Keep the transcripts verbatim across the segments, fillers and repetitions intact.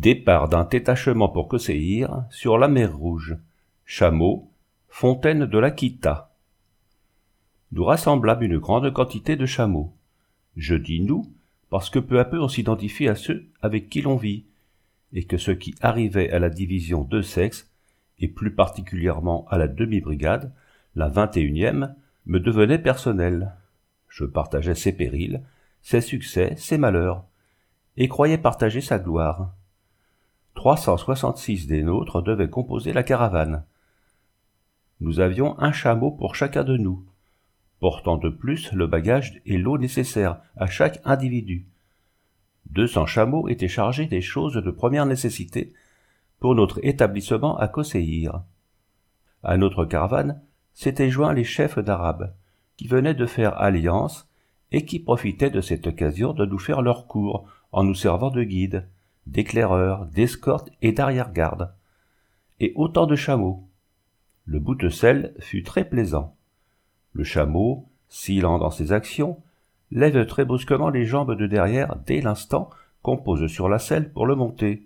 Départ d'un détachement pour Kosseir sur la mer Rouge. Chameau, fontaine de l'Akita. Nous rassemblâmes une grande quantité de chameaux. Je dis nous, parce que peu à peu on s'identifie à ceux avec qui l'on vit, et que ceux qui arrivaient à la division deux sexes, et plus particulièrement à la demi-brigade, la vingt et unième, me devenaient personnels. Je partageais ses périls, ses succès, ses malheurs, et croyais partager sa gloire. trois cent soixante-six des nôtres devaient composer la caravane. Nous avions un chameau pour chacun de nous, portant de plus le bagage et l'eau nécessaires à chaque individu. Deux cents chameaux étaient chargés des choses de première nécessité pour notre établissement à Kosseir. À notre caravane s'étaient joints les chefs d'Arabes, qui venaient de faire alliance et qui profitaient de cette occasion de nous faire leur cour en nous servant de guides, d'éclaireurs, d'escorte et d'arrière-garde. Et autant de chameaux. Le bout de selle fut très plaisant. Le chameau, si lent dans ses actions, lève très brusquement les jambes de derrière dès l'instant qu'on pose sur la selle pour le monter.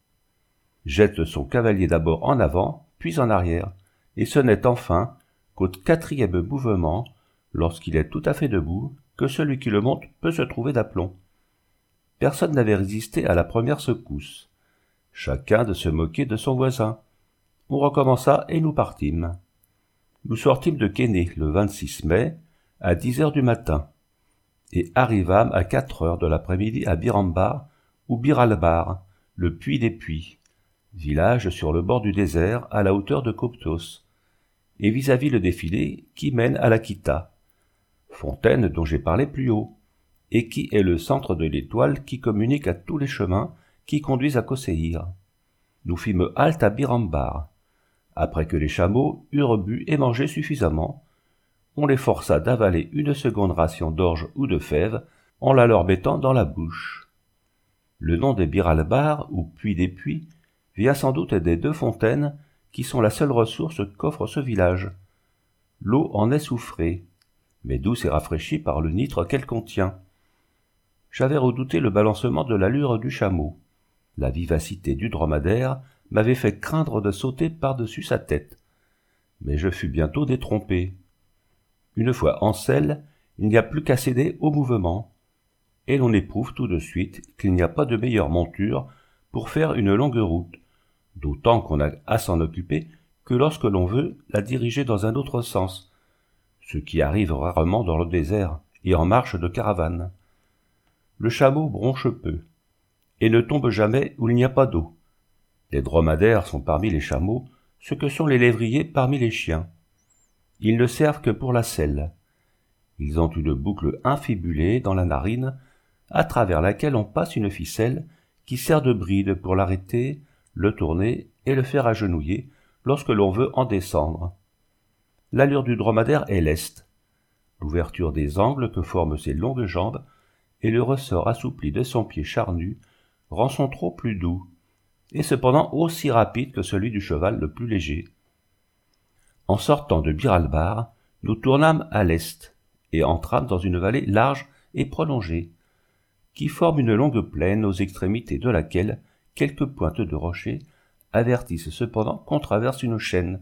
Jette son cavalier d'abord en avant, puis en arrière, et ce n'est enfin qu'au quatrième mouvement, lorsqu'il est tout à fait debout, que celui qui le monte peut se trouver d'aplomb. Personne n'avait résisté à la première secousse. Chacun de se moquer de son voisin. On recommença et nous partîmes. Nous sortîmes de Kéné le vingt-six mai, à dix heures du matin, et arrivâmes à quatre heures de l'après-midi à Birambar, ou Bir-al-Bar, le puits des puits, village sur le bord du désert à la hauteur de Koptos, et vis-à-vis le défilé qui mène à l'Akita, fontaine dont j'ai parlé plus haut, et qui est le centre de l'étoile qui communique à tous les chemins qui conduisent à Kosseir. Nous fîmes halte à Birambar. Après que les chameaux eurent bu et mangé suffisamment, on les força d'avaler une seconde ration d'orge ou de fèves en la leur mettant dans la bouche. Le nom des Bir-al-Bar, ou puits des puits, vient sans doute des deux fontaines qui sont la seule ressource qu'offre ce village. L'eau en est soufrée, mais douce et rafraîchie par le nitre qu'elle contient. J'avais redouté le balancement de l'allure du chameau. La vivacité du dromadaire m'avait fait craindre de sauter par-dessus sa tête. Mais je fus bientôt détrompé. Une fois en selle, il n'y a plus qu'à céder au mouvement, et l'on éprouve tout de suite qu'il n'y a pas de meilleure monture pour faire une longue route, d'autant qu'on a à s'en occuper que lorsque l'on veut la diriger dans un autre sens, ce qui arrive rarement dans le désert et en marche de caravane. Le chameau bronche peu, et ne tombe jamais où il n'y a pas d'eau. Les dromadaires sont parmi les chameaux ce que sont les lévriers parmi les chiens. Ils ne servent que pour la selle. Ils ont une boucle infibulée dans la narine, à travers laquelle on passe une ficelle qui sert de bride pour l'arrêter, le tourner et le faire agenouiller lorsque l'on veut en descendre. L'allure du dromadaire est leste. L'ouverture des angles que forment ses longues jambes et le ressort assoupli de son pied charnu rend son trot plus doux, et cependant aussi rapide que celui du cheval le plus léger. En sortant de Bir-al-Bar, nous tournâmes à l'est, et entrâmes dans une vallée large et prolongée, qui forme une longue plaine aux extrémités de laquelle quelques pointes de rochers avertissent cependant qu'on traverse une chaîne.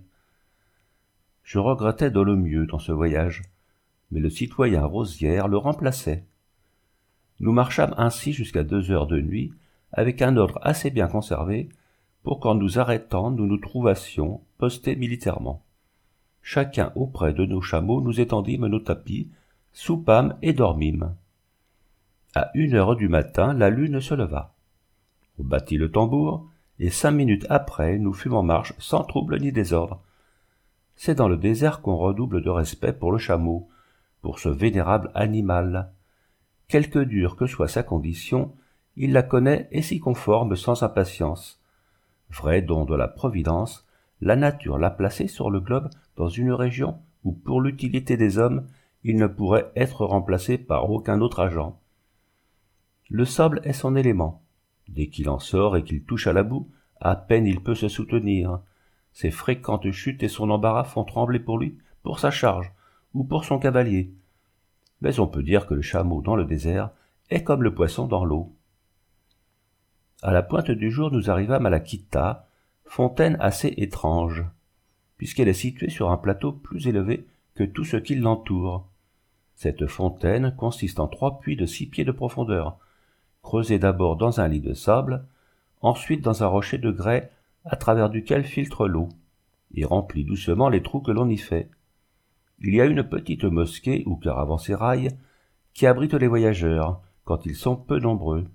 Je regrettais Dolomieu dans ce voyage, mais le citoyen Rosière le remplaçait. Nous marchâmes ainsi jusqu'à deux heures de nuit, avec un ordre assez bien conservé, pour qu'en nous arrêtant nous nous trouvassions postés militairement. Chacun auprès de nos chameaux nous étendîmes nos tapis, soupâmes et dormîmes. À une heure du matin, la lune se leva. On battit le tambour, et cinq minutes après, nous fûmes en marche sans trouble ni désordre. C'est dans le désert qu'on redouble de respect pour le chameau, pour ce vénérable animal. Quelque dure que soit sa condition, il la connaît et s'y conforme sans impatience. Vrai don de la Providence, la nature l'a placé sur le globe dans une région où, pour l'utilité des hommes, il ne pourrait être remplacé par aucun autre agent. Le sable est son élément. Dès qu'il en sort et qu'il touche à la boue, à peine il peut se soutenir. Ses fréquentes chutes et son embarras font trembler pour lui, pour sa charge, ou pour son cavalier. Mais on peut dire que le chameau dans le désert est comme le poisson dans l'eau. À la pointe du jour, nous arrivâmes à la Quita, fontaine assez étrange, puisqu'elle est située sur un plateau plus élevé que tout ce qui l'entoure. Cette fontaine consiste en trois puits de six pieds de profondeur, creusés d'abord dans un lit de sable, ensuite dans un rocher de grès à travers duquel filtre l'eau, et remplit doucement les trous que l'on y fait. Il y a une petite mosquée ou caravansérail qui abrite les voyageurs quand ils sont peu nombreux.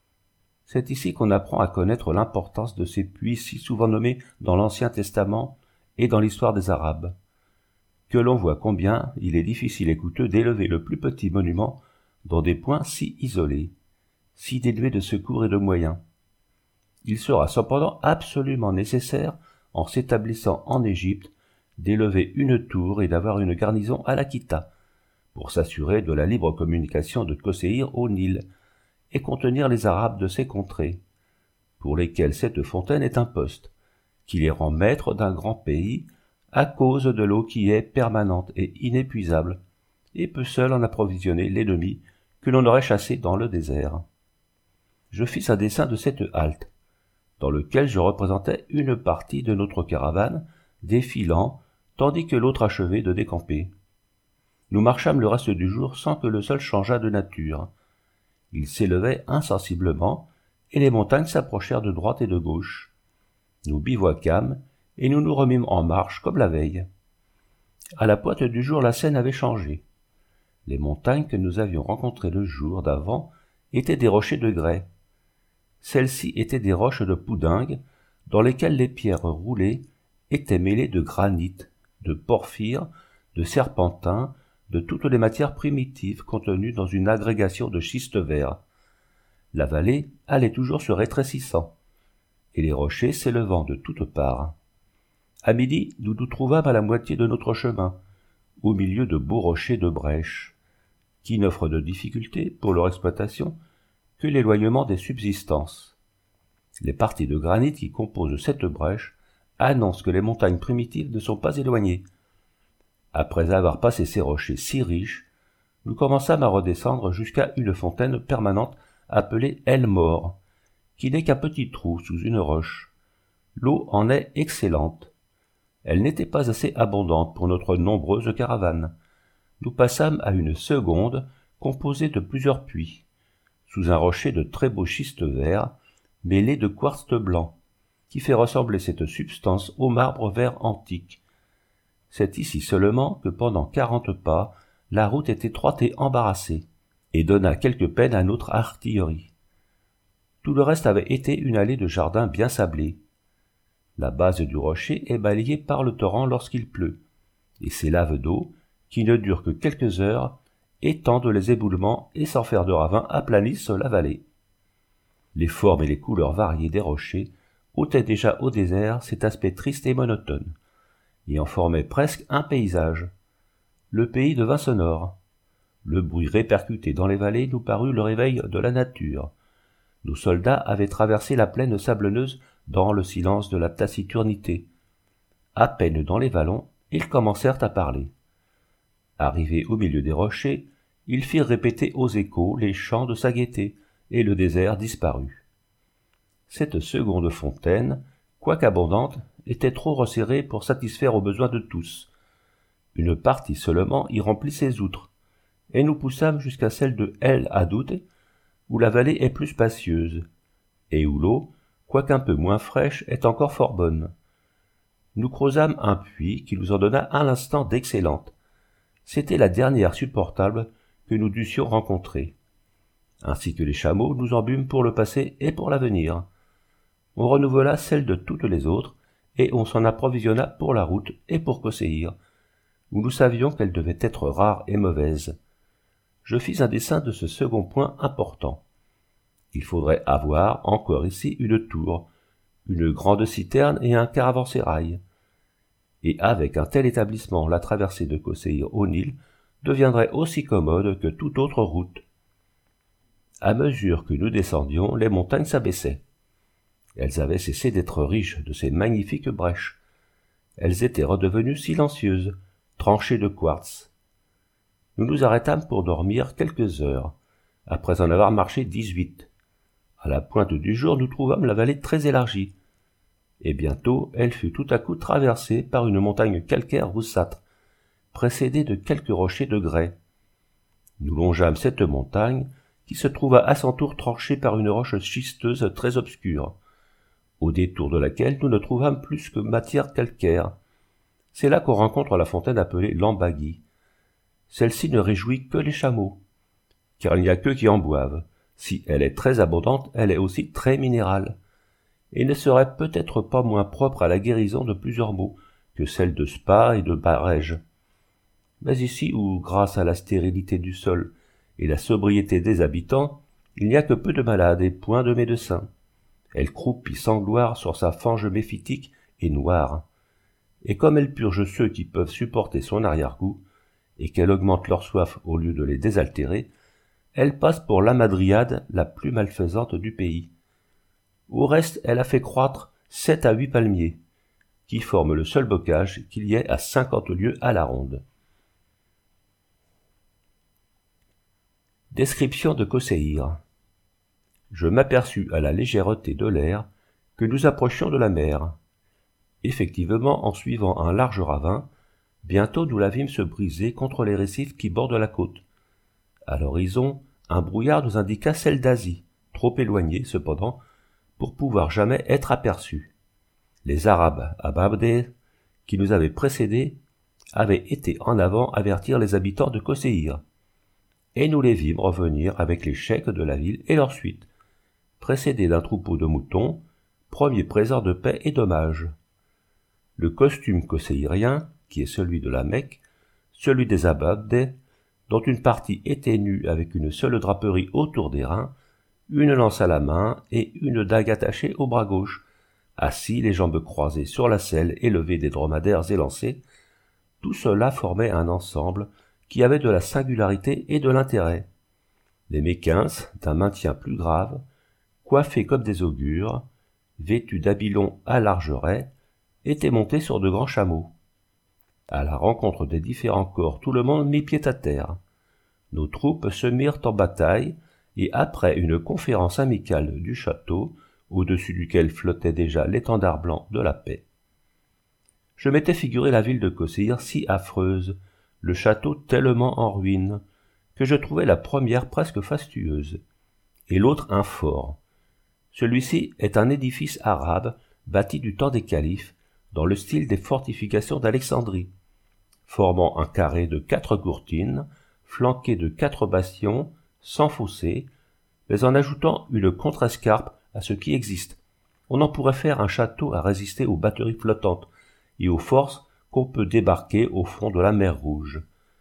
C'est ici qu'on apprend à connaître l'importance de ces puits si souvent nommés dans l'Ancien Testament et dans l'histoire des Arabes, que l'on voit combien il est difficile et coûteux d'élever le plus petit monument dans des points si isolés, si dénués de secours et de moyens. Il sera cependant absolument nécessaire, en s'établissant en Égypte, d'élever une tour et d'avoir une garnison à la Quita, pour s'assurer de la libre communication de Kosseir au Nil, et contenir les Arabes de ces contrées, pour lesquels cette fontaine est un poste, qui les rend maîtres d'un grand pays, à cause de l'eau qui est permanente et inépuisable, et peut seule en approvisionner l'ennemi que l'on aurait chassé dans le désert. Je fis un dessin de cette halte, dans lequel je représentais une partie de notre caravane défilant, tandis que l'autre achevait de décamper. Nous marchâmes le reste du jour sans que le sol changeât de nature. Il s'élevait insensiblement, et les montagnes s'approchèrent de droite et de gauche. Nous bivouaquâmes, et nous nous remîmes en marche comme la veille. À la pointe du jour, la scène avait changé. Les montagnes que nous avions rencontrées le jour d'avant étaient des rochers de grès. Celles-ci étaient des roches de poudingue, dans lesquelles les pierres roulées étaient mêlées de granit, de porphyre, de serpentin, de toutes les matières primitives contenues dans une agrégation de schiste vert. La vallée allait toujours se rétrécissant, et les rochers s'élevant de toutes parts. À midi, nous nous trouvâmes à la moitié de notre chemin, au milieu de beaux rochers de brèche, qui n'offrent de difficultés pour leur exploitation que l'éloignement des subsistances. Les parties de granit qui composent cette brèche annoncent que les montagnes primitives ne sont pas éloignées. Après avoir passé ces rochers si riches, nous commençâmes à redescendre jusqu'à une fontaine permanente appelée El Mor, qui n'est qu'un petit trou sous une roche. L'eau en est excellente. Elle n'était pas assez abondante pour notre nombreuse caravane. Nous passâmes à une seconde composée de plusieurs puits, sous un rocher de très beau schiste vert, mêlé de quartz blanc, qui fait ressembler cette substance au marbre vert antique. C'est ici seulement que pendant quarante pas, la route est étroite et embarrassée, et donna quelque peine à notre artillerie. Tout le reste avait été une allée de jardin bien sablée. La base du rocher est balayée par le torrent lorsqu'il pleut, et ces laves d'eau, qui ne durent que quelques heures, étendent les éboulements et sans faire de ravin aplanissent la vallée. Les formes et les couleurs variées des rochers ôtaient déjà au désert cet aspect triste et monotone, et en formaient presque un paysage. Le pays devint sonore. Le bruit répercuté dans les vallées nous parut le réveil de la nature. Nos soldats avaient traversé la plaine sablonneuse dans le silence de la taciturnité. À peine dans les vallons, ils commencèrent à parler. Arrivés au milieu des rochers, ils firent répéter aux échos les chants de sa gaieté, et le désert disparut. Cette seconde fontaine, quoiqu'abondante, était trop resserrée pour satisfaire aux besoins de tous. Une partie seulement y remplit ses outres, et nous poussâmes jusqu'à celle de El Hadoud, où la vallée est plus spacieuse, et où l'eau, quoiqu'un peu moins fraîche, est encore fort bonne. Nous creusâmes un puits qui nous en donna à l'instant d'excellente. C'était la dernière supportable que nous dussions rencontrer. Ainsi que les chameaux, nous en bûmes pour le passé et pour l'avenir. On renouvela celle de toutes les autres, et on s'en approvisionna pour la route et pour Kosseir, où nous savions qu'elle devait être rare et mauvaise. Je fis un dessin de ce second point important. Il faudrait avoir encore ici une tour, une grande citerne et un caravansérail. Et avec un tel établissement, la traversée de Kosseir au Nil deviendrait aussi commode que toute autre route. À mesure que nous descendions, les montagnes s'abaissaient. Elles avaient cessé d'être riches de ces magnifiques brèches. Elles étaient redevenues silencieuses, tranchées de quartz. Nous nous arrêtâmes pour dormir quelques heures, après en avoir marché dix-huit. À la pointe du jour, nous trouvâmes la vallée très élargie, et bientôt elle fut tout à coup traversée par une montagne calcaire roussâtre, précédée de quelques rochers de grès. Nous longeâmes cette montagne, qui se trouva à son tour tranchée par une roche schisteuse très obscure, au détour de laquelle nous ne trouvâmes plus que matière calcaire. C'est là qu'on rencontre la fontaine appelée l'Ambagui. Celle-ci ne réjouit que les chameaux, car il n'y a qu'eux qui en boivent. Si elle est très abondante, elle est aussi très minérale, et ne serait peut-être pas moins propre à la guérison de plusieurs maux que celle de Spa et de Barège. Mais ici où, grâce à la stérilité du sol et la sobriété des habitants, il n'y a que peu de malades et point de médecins. Elle croupit sans gloire sur sa fange méphitique et noire, et comme elle purge ceux qui peuvent supporter son arrière-goût, et qu'elle augmente leur soif au lieu de les désaltérer, elle passe pour l'amadriade la plus malfaisante du pays. Au reste, elle a fait croître sept à huit palmiers, qui forment le seul bocage qu'il y ait à cinquante lieues à la ronde. Description de Kosseir. Je m'aperçus à la légèreté de l'air que nous approchions de la mer. Effectivement, en suivant un large ravin, bientôt nous la vîmes se briser contre les récifs qui bordent la côte. À l'horizon, un brouillard nous indiqua celle d'Asie, trop éloignée, cependant, pour pouvoir jamais être aperçue. Les Arabes à Babdeh, qui nous avaient précédés, avaient été en avant avertir les habitants de Kosseir, et nous les vîmes revenir avec les cheikhs de la ville et leur suite, précédés d'un troupeau de moutons, premier présent de paix et d'hommage. Le costume kosseirien, qui est celui de la Mecque, celui des Ababdeh, dont une partie était nue avec une seule draperie autour des reins, une lance à la main et une dague attachée au bras gauche, assis les jambes croisées sur la selle élevée des dromadaires élancés, tout cela formait un ensemble qui avait de la singularité et de l'intérêt. Les Méquins, d'un maintien plus grave, coiffés comme des augures, vêtus d'habits longs à larges raies, étaient montés sur de grands chameaux. À la rencontre des différents corps, tout le monde mit pied à terre. Nos troupes se mirent en bataille, et après une conférence amicale du château, au-dessus duquel flottait déjà l'étendard blanc de la paix, je m'étais figuré la ville de Kosseir si affreuse, le château tellement en ruine, que je trouvais la première presque fastueuse, et l'autre un fort. Celui-ci est un édifice arabe bâti du temps des califes, dans le style des fortifications d'Alexandrie, formant un carré de quatre courtines, flanqué de quatre bastions, sans fossé, mais en ajoutant une contrescarpe à ce qui existe. On en pourrait faire un château à résister aux batteries flottantes et aux forces qu'on peut débarquer au fond de la mer Rouge.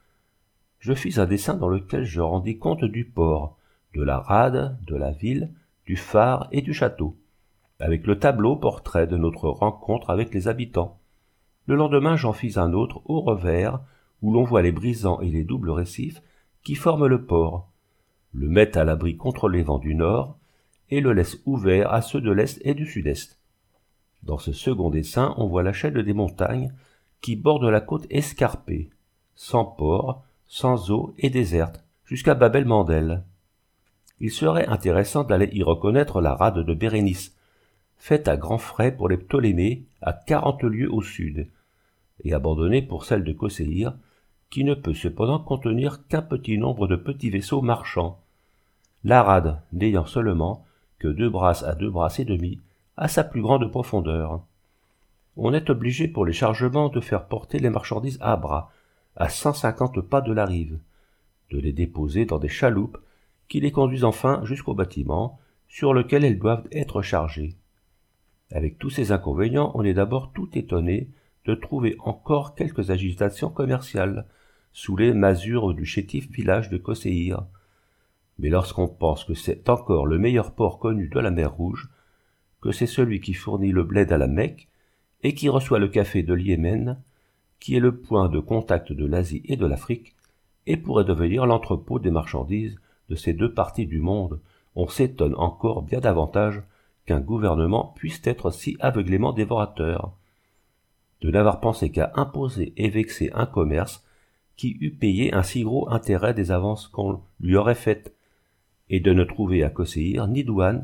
Je fis un dessin dans lequel je rendis compte du port, de la rade, de la ville, du phare et du château, avec le tableau portrait de notre rencontre avec les habitants. Le lendemain, j'en fis un autre au revers, où l'on voit les brisants et les doubles récifs qui forment le port, le met à l'abri contre les vents du nord, et le laisse ouvert à ceux de l'est et du sud-est. Dans ce second dessin, on voit la chaîne des montagnes qui bordent la côte escarpée, sans port, sans eau et déserte, jusqu'à Bab-el-Mandeb. Il serait intéressant d'aller y reconnaître la rade de Bérénice, faite à grands frais pour les Ptolémées à quarante lieues au sud, et abandonnée pour celle de Kosseir, qui ne peut cependant contenir qu'un petit nombre de petits vaisseaux marchands, la rade n'ayant seulement que deux brasses à deux brasses et demi à sa plus grande profondeur. On est obligé pour les chargements de faire porter les marchandises à bras, à cent cinquante pas de la rive, de les déposer dans des chaloupes qui les conduisent enfin jusqu'au bâtiment sur lequel elles doivent être chargées. Avec tous ces inconvénients, on est d'abord tout étonné de trouver encore quelques agitations commerciales sous les masures du chétif village de Kosseir. Mais lorsqu'on pense que c'est encore le meilleur port connu de la mer Rouge, que c'est celui qui fournit le bled à la Mecque et qui reçoit le café de Yémen, qui est le point de contact de l'Asie et de l'Afrique, et pourrait devenir l'entrepôt des marchandises de ces deux parties du monde, on s'étonne encore bien davantage qu'un gouvernement puisse être si aveuglément dévorateur, de n'avoir pensé qu'à imposer et vexer un commerce qui eût payé un si gros intérêt des avances qu'on lui aurait faites, et de ne trouver à Kosseir ni douane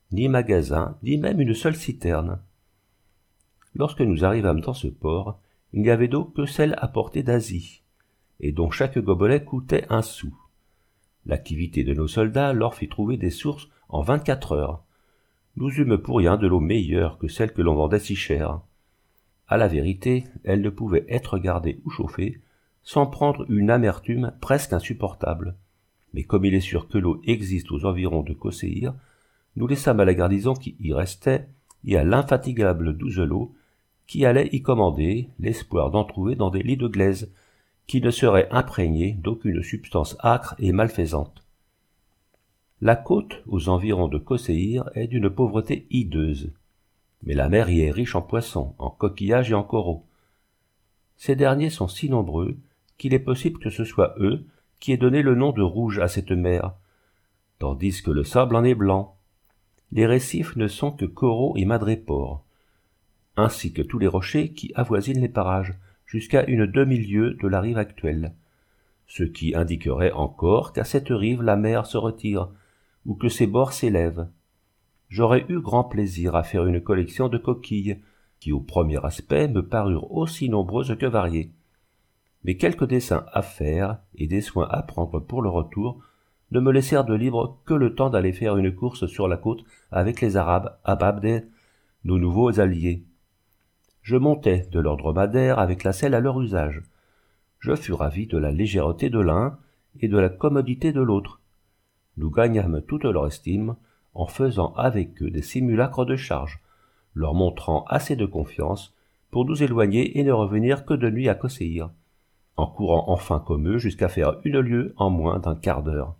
ni magasin, ni même une seule citerne. Lorsque nous arrivâmes dans ce port, il n'y avait d'eau que celle apportée d'Asie, et dont chaque gobelet coûtait un sou. L'activité de nos soldats leur fit trouver des sources en vingt-quatre heures. Nous eûmes pour rien de l'eau meilleure que celle que l'on vendait si chère. À la vérité, elle ne pouvait être gardée ou chauffée sans prendre une amertume presque insupportable. Mais comme il est sûr que l'eau existe aux environs de Kosseir, nous laissâmes à la garnison qui y restait et à l'infatigable Douzelot qui allait y commander l'espoir d'en trouver dans des lits de glaise qui ne seraient imprégnés d'aucune substance âcre et malfaisante. La côte aux environs de Kosseir est d'une pauvreté hideuse, mais la mer y est riche en poissons, en coquillages et en coraux. Ces derniers sont si nombreux qu'il est possible que ce soit eux qui aient donné le nom de rouge à cette mer, tandis que le sable en est blanc. Les récifs ne sont que coraux et madrépores, ainsi que tous les rochers qui avoisinent les parages, jusqu'à une demi-lieue de la rive actuelle, ce qui indiquerait encore qu'à cette rive la mer se retire, ou que ses bords s'élèvent. J'aurais eu grand plaisir à faire une collection de coquilles, qui au premier aspect me parurent aussi nombreuses que variées. Mais quelques dessins à faire et des soins à prendre pour le retour ne me laissèrent de libre que le temps d'aller faire une course sur la côte avec les Arabes à Babdeh, nos nouveaux alliés. Je montais de leur dromadaire avec la selle à leur usage. Je fus ravi de la légèreté de l'un et de la commodité de l'autre. Nous gagnâmes toute leur estime en faisant avec eux des simulacres de charge, leur montrant assez de confiance pour nous éloigner et ne revenir que de nuit à Kosseir, en courant enfin comme eux jusqu'à faire une lieue en moins d'un quart d'heure.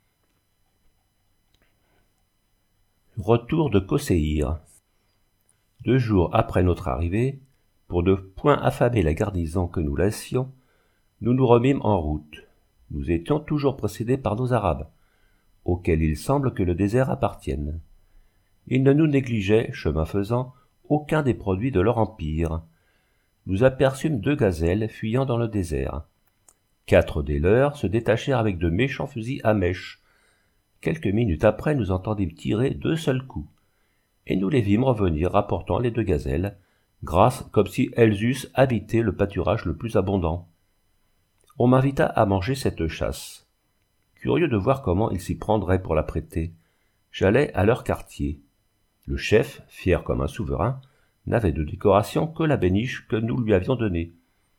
Retour de Kosseir. Deux jours après notre arrivée, pour ne point affamer la garnison que nous laissions, nous nous remîmes en route. Nous étions toujours précédés par nos Arabes, auxquels il semble que le désert appartienne. Ils ne nous négligeaient, chemin faisant, aucun des produits de leur empire. Nous aperçûmes deux gazelles fuyant dans le désert. Quatre des leurs se détachèrent avec de méchants fusils à mèche. Quelques minutes après, nous entendîmes tirer deux seuls coups, et nous les vîmes revenir rapportant les deux gazelles, grasses comme si elles eussent habité le pâturage le plus abondant. On m'invita à manger cette chasse. Curieux de voir comment ils s'y prendraient pour la prêter, j'allai à leur quartier. Le chef, fier comme un souverain, n'avait de décoration que la béniche que nous lui avions donnée.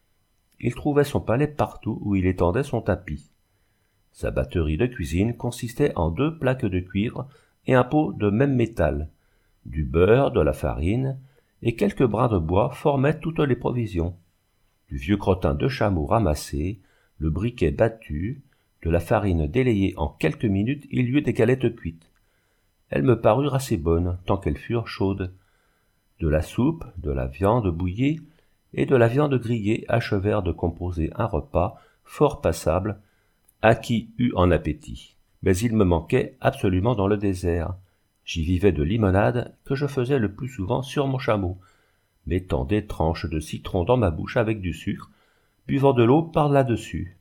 Il trouvait son palais partout où il étendait son tapis. Sa batterie de cuisine consistait en deux plaques de cuivre et un pot de même métal. Du beurre, de la farine et quelques brins de bois formaient toutes les provisions. Du vieux crottin de chameau ramassé, le briquet battu, de la farine délayée en quelques minutes, il y eut des galettes cuites. Elles me parurent assez bonnes, tant qu'elles furent chaudes. De la soupe, de la viande bouillie et de la viande grillée achevèrent de composer un repas fort passable, à qui eut en appétit. Mais il me manquait absolument dans le désert. J'y vivais de limonade que je faisais le plus souvent sur mon chameau, mettant des tranches de citron dans ma bouche avec du sucre, buvant de l'eau par là-dessus.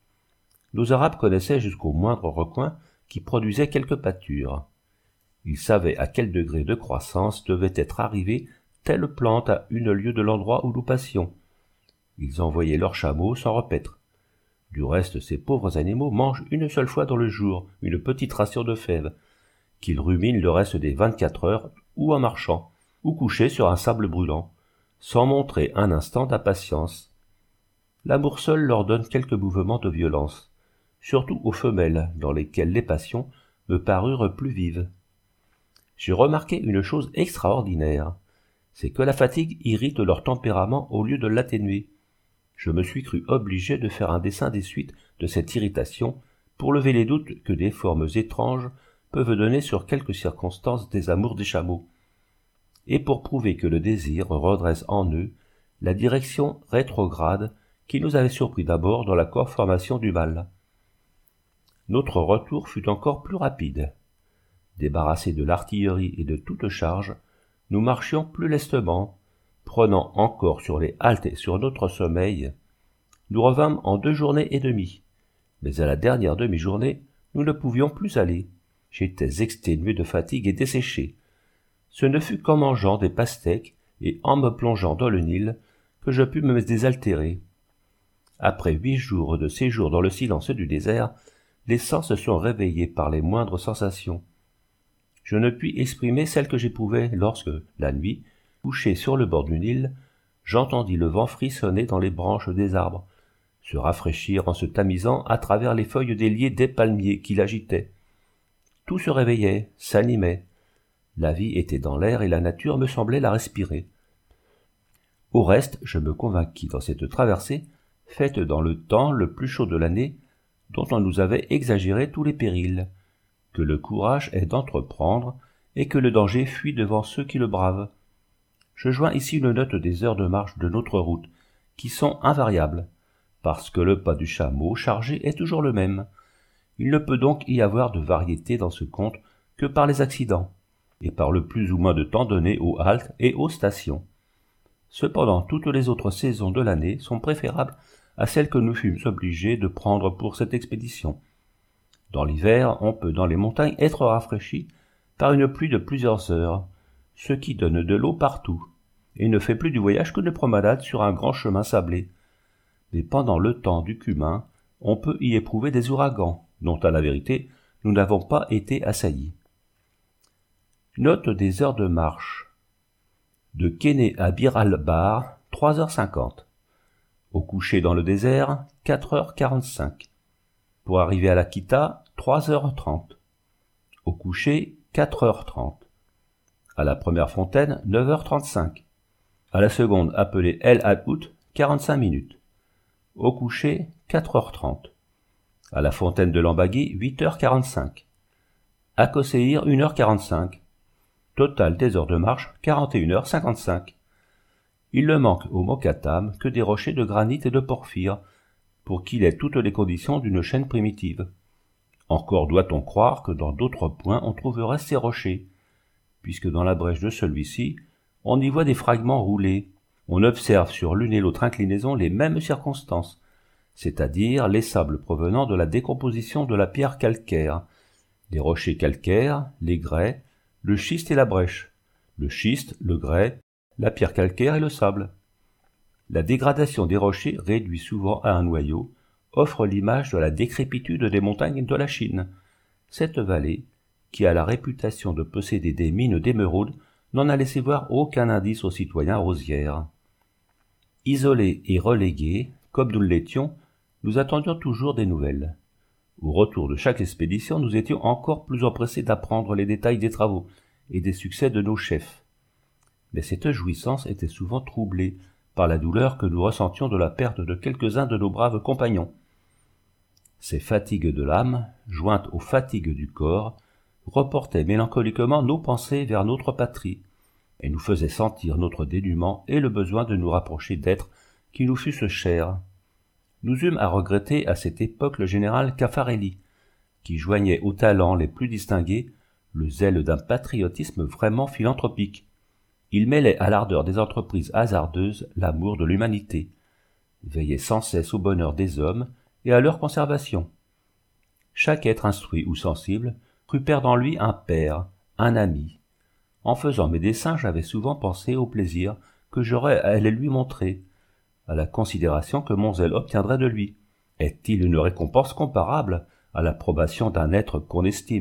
Nos Arabes connaissaient jusqu'au moindre recoin qui produisait quelque pâture. Ils savaient à quel degré de croissance devait être arrivée telle plante à une lieue de l'endroit où nous passions. Ils envoyaient leurs chameaux sans repaître. Du reste, ces pauvres animaux mangent une seule fois dans le jour une petite ration de fèves, qu'ils ruminent le reste des vingt-quatre heures, ou en marchant, ou couchés sur un sable brûlant, sans montrer un instant d'impatience. L'amour seul leur donne quelques mouvements de violence, surtout aux femelles, dans lesquelles les passions me parurent plus vives. J'ai remarqué une chose extraordinaire, c'est que la fatigue irrite leur tempérament au lieu de l'atténuer. Je me suis cru obligé de faire un dessin des suites de cette irritation pour lever les doutes que des formes étranges peuvent donner sur quelques circonstances des amours des chameaux, et pour prouver que le désir redresse en eux la direction rétrograde qui nous avait surpris d'abord dans la conformation du mâle. Notre retour fut encore plus rapide. Débarrassés de l'artillerie et de toute charge, nous marchions plus lestement, prenant encore sur les haltes et sur notre sommeil. Nous revînmes en deux journées et demie, mais à la dernière demi-journée, nous ne pouvions plus aller. J'étais exténué de fatigue et desséché. Ce ne fut qu'en mangeant des pastèques et en me plongeant dans le Nil que je pus me désaltérer. Après huit jours de séjour dans le silence du désert, les sens se sont réveillés par les moindres sensations. Je ne puis exprimer celle que j'éprouvais lorsque, la nuit, couché sur le bord du Nil, j'entendis le vent frissonner dans les branches des arbres, se rafraîchir en se tamisant à travers les feuilles déliées des palmiers qui l'agitaient. Tout se réveillait, s'animait. La vie était dans l'air et la nature me semblait la respirer. Au reste, je me convainquis dans cette traversée, faite dans le temps le plus chaud de l'année, dont on nous avait exagéré tous les périls, que le courage est d'entreprendre et que le danger fuit devant ceux qui le bravent. Je joins ici une note des heures de marche de notre route, qui sont invariables, parce que le pas du chameau chargé est toujours le même. Il ne peut donc y avoir de variété dans ce compte que par les accidents, et par le plus ou moins de temps donné aux haltes et aux stations. Cependant, toutes les autres saisons de l'année sont préférables à celles que nous fûmes obligés de prendre pour cette expédition. Dans l'hiver, on peut dans les montagnes être rafraîchi par une pluie de plusieurs heures, ce qui donne de l'eau partout, et ne fait plus du voyage qu'une promenade sur un grand chemin sablé. Mais pendant le temps du cumin, on peut y éprouver des ouragans, dont à la vérité nous n'avons pas été assaillis. Note des heures de marche. De Kéné à Bir al-Bahr, trois heures cinquante. Au coucher dans le désert, quatre heures quarante-cinq. Pour arriver à l'Akita, trois heures trente. Au coucher, quatre heures trente. À la première fontaine, neuf heures trente-cinq. À la seconde, appelée El Hadout, quarante-cinq minutes. Au coucher, quatre heures trente. À la fontaine de Lambagui, huit heures quarante-cinq. À Kosseir, une heure quarante-cinq. Total des heures de marche, quarante et une heures cinquante-cinq. Il ne manque au Mokattam que des rochers de granit et de porphyre, pour qu'il ait toutes les conditions d'une chaîne primitive. Encore doit-on croire que dans d'autres points on trouverait ces rochers, puisque dans la brèche de celui-ci, on y voit des fragments roulés. On observe sur l'une et l'autre inclinaison les mêmes circonstances, c'est-à-dire les sables provenant de la décomposition de la pierre calcaire, les rochers calcaires, les grès, le schiste et la brèche, le schiste, le grès, la pierre calcaire et le sable. La dégradation des rochers, réduits souvent à un noyau, offre l'image de la décrépitude des montagnes de la Chine. Cette vallée, qui a la réputation de posséder des mines d'émeraude, n'en a laissé voir aucun indice aux citoyens rosières. Isolés et relégués, comme nous l'étions, nous attendions toujours des nouvelles. Au retour de chaque expédition, nous étions encore plus empressés d'apprendre les détails des travaux et des succès de nos chefs. Mais cette jouissance était souvent troublée par la douleur que nous ressentions de la perte de quelques-uns de nos braves compagnons. Ces fatigues de l'âme, jointes aux fatigues du corps, reportaient mélancoliquement nos pensées vers notre patrie, et nous faisaient sentir notre dénuement et le besoin de nous rapprocher d'êtres qui nous fussent chers. Nous eûmes à regretter à cette époque le général Caffarelli, qui joignait aux talents les plus distingués le zèle d'un patriotisme vraiment philanthropique. Il mêlait à l'ardeur des entreprises hasardeuses l'amour de l'humanité, veillait sans cesse au bonheur des hommes et à leur conservation. Chaque être instruit ou sensible crut perdre en lui un père, un ami. En faisant mes dessins, j'avais souvent pensé au plaisir que j'aurais à les lui montrer, à la considération que mon zèle obtiendrait de lui. Est-il une récompense comparable à l'approbation d'un être qu'on estime ?